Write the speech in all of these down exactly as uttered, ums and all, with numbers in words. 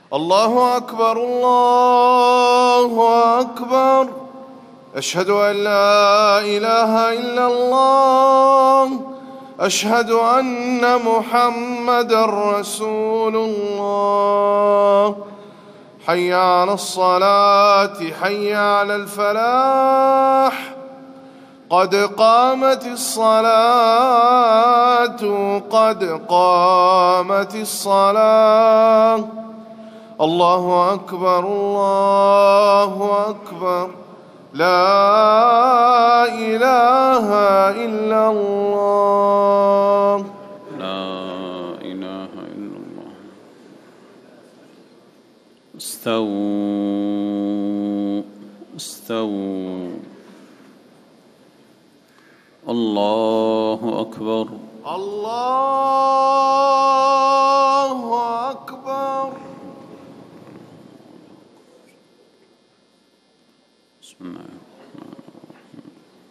الله أكبر الله أكبر. أشهد أن لا إله إلا الله. أشهد أن محمدًا رسول الله. حي على الصلاة حي على الفلاح. قد قامت الصلاة قد قامت الصلاة. الله أكبر الله أكبر. لا إله إلا الله. لا إله إلا الله. استووا استووا. الله أكبر الله أكبر. بسم الله الرحمن الرحيم.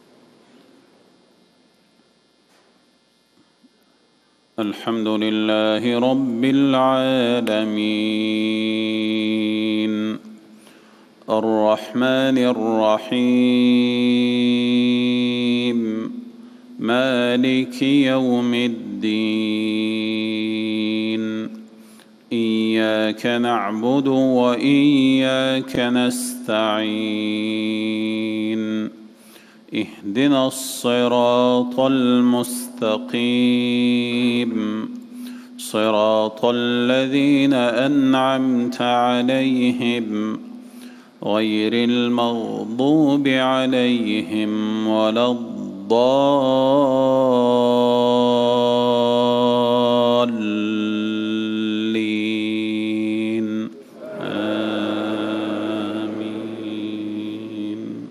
الحمد لله رب العالمين الرحمن الرحيم مالك يوم الدين. إياك نعبد وإياك نستعين. اهدنا الصراط المستقيم صراط الذين أنعمت عليهم غير المغضوب عليهم ولا الضالين. آمين.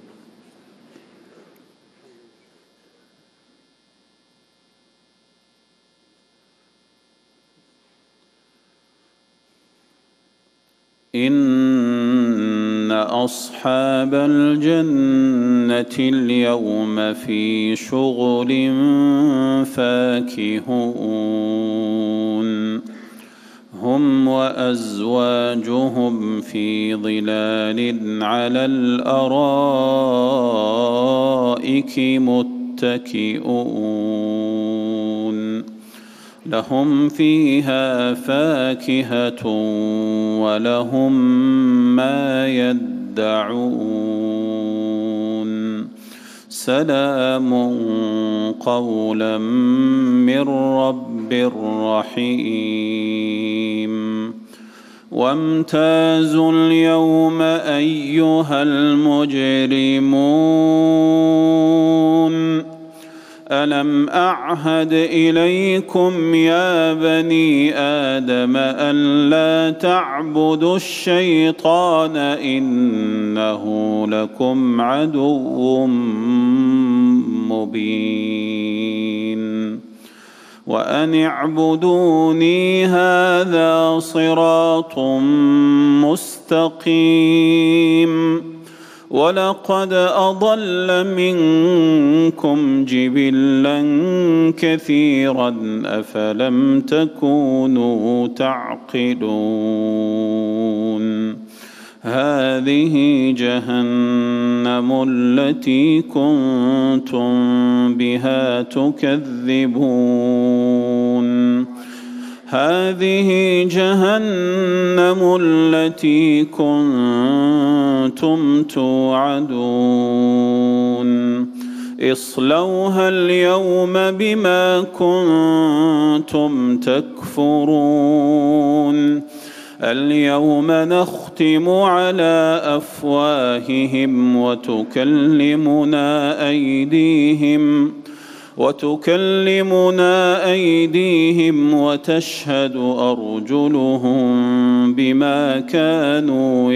إن أصحاب الجنة اليوم في شغل فاكهون. هم وأزواجهم في ظلال على الأرائك متكئون. لهم فيها فاكهة ولهم ما يدعون. سلام قولا من رب رحيم. وامتازوا اليوم أيها المجرمون. ألم أعهد إليكم يا بني آدم ألا تعبدوا الشيطان إنه لكم عدو مبين. وأن اعبدوني هذا صراط مستقيم. ولقد أضل منكم جبلا كثيرا أفلم تكونوا تعقلون. هذه جهنم التي كنتم بها تكذبون. هذه جهنم التي كنتم توعدون. اصلوها اليوم بما كنتم تكفرون. اليوم نختم على أفواههم وتكلمنا أيديهم وتكلمنا أيديهم وتشهد أرجلهم بما كانوا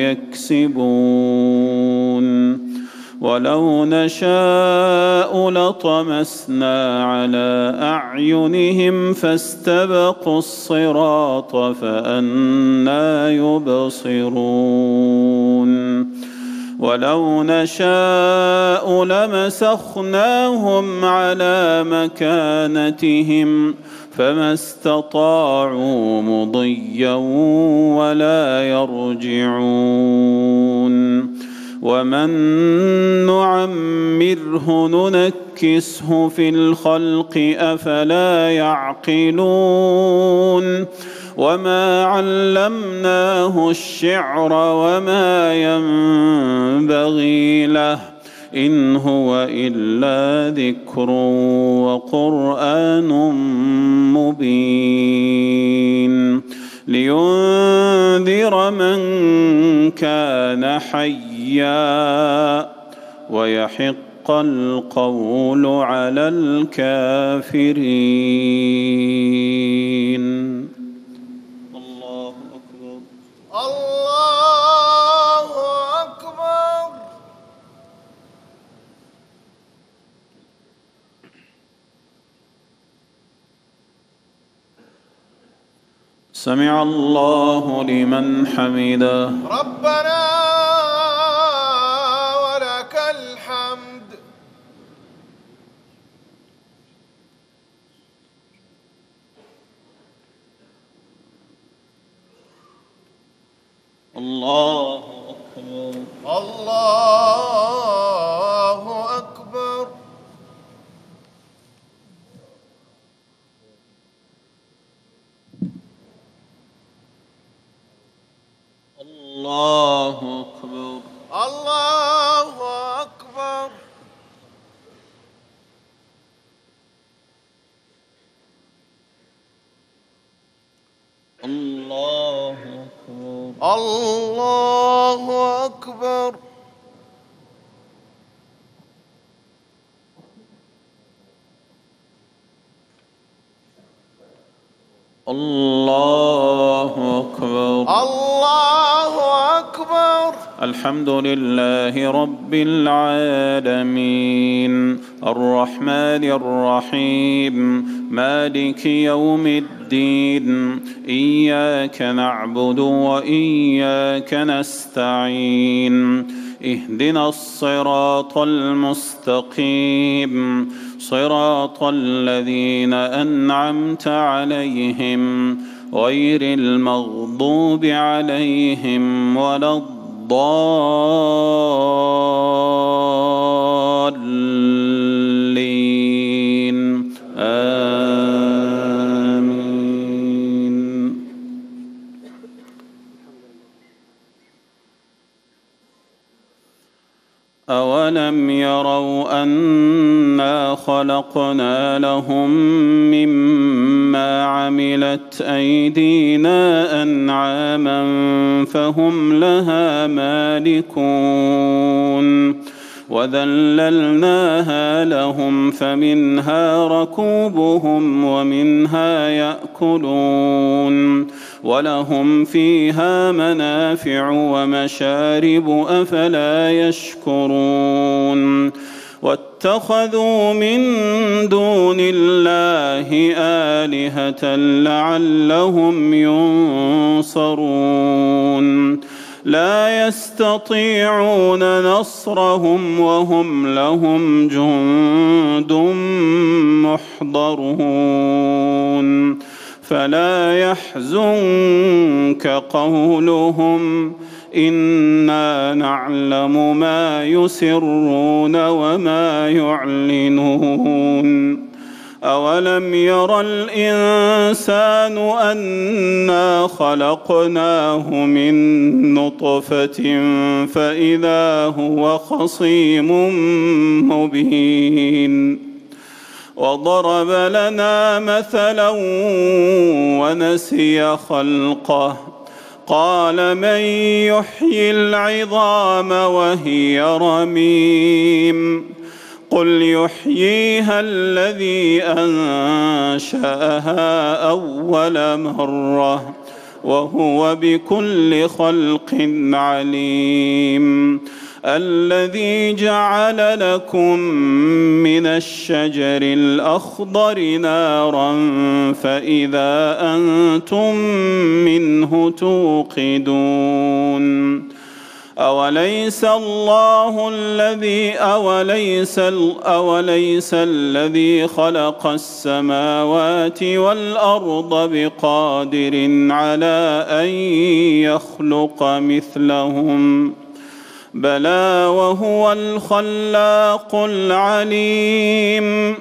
يكسبون. ولو نشاء لطمسنا على أعينهم فاستبقوا الصراط فأنى يبصرون. ولو نشاء لمسخناهم على مكانتهم فما استطاعوا مضيا ولا يرجعون ومن نعمره ننكسه في الخلق أفلا يعقلون وما علمناه الشعر وما ينبغي له إن هو إلا ذكر وقرآن مبين لينذر من كان حيا ويحق القول على الكافرين. الله أكبر. الله أكبر. سمع الله لمن حمده. ربنا ولك الحمد. الله أكبر. الله أكبر. الله أكبر. الله أكبر. الله أكبر. الله أكبر. الله أكبر. الله أكبر. الحمد لله رب العالمين الرحمن الرحيم مالك يوم الدين إياك نعبد وإياك نستعين اهدنا الصراط المستقيم صراط الذين أنعمت عليهم غير المغضوب عليهم ولا الضالين آمين. أولم يروا أنا خلقنا لهم مما عملت أيدينا أنعاما فهم لها مالكون وذللناها لهم فمنها ركوبهم ومنها يأكلون ولهم فيها منافع ومشارب أفلا يشكرون واتخذوا من دون الله آلهة لعلهم ينصرون لا يستطيعون نصرهم وهم لهم جند محضرون فلا يحزنك قولهم إنا نعلم ما يسرون وما يعلنون أولم ير الإنسان أنا خلقناه من نطفة فإذا هو خصيم مبين وضرب لنا مثلا ونسي خلقه قال من يحيي العظام وهي رميم قل يحييها الذي أنشأها أول مرة وهو بكل خلق عليم الذي جعل لكم من الشجر الأخضر نارا فإذا أنتم منه توقدون أوليس الله الذي أوليس, أوليس الذي خلق السماوات والأرض بقادر على أن يخلق مثلهم بلى وهو الخلاق العليم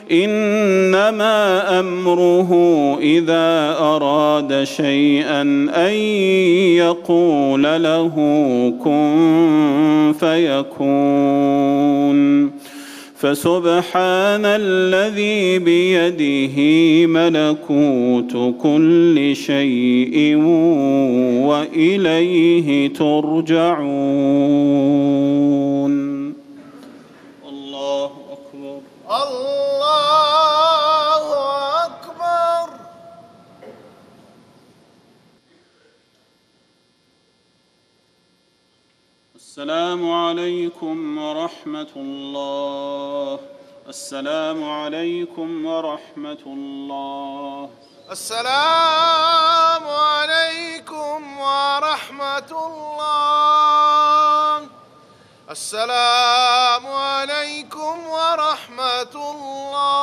إنما أمره إذا أراد شيئا أن يقول له كن فيكون فسبحان الذي بيده ملكوت كل شيء وإليه ترجعون. الله أكبر. الله أكبر. السلام عليكم ورحمة الله. السلام عليكم ورحمة الله. السلام عليكم ورحمة الله. السلام عليكم ورحمة الله.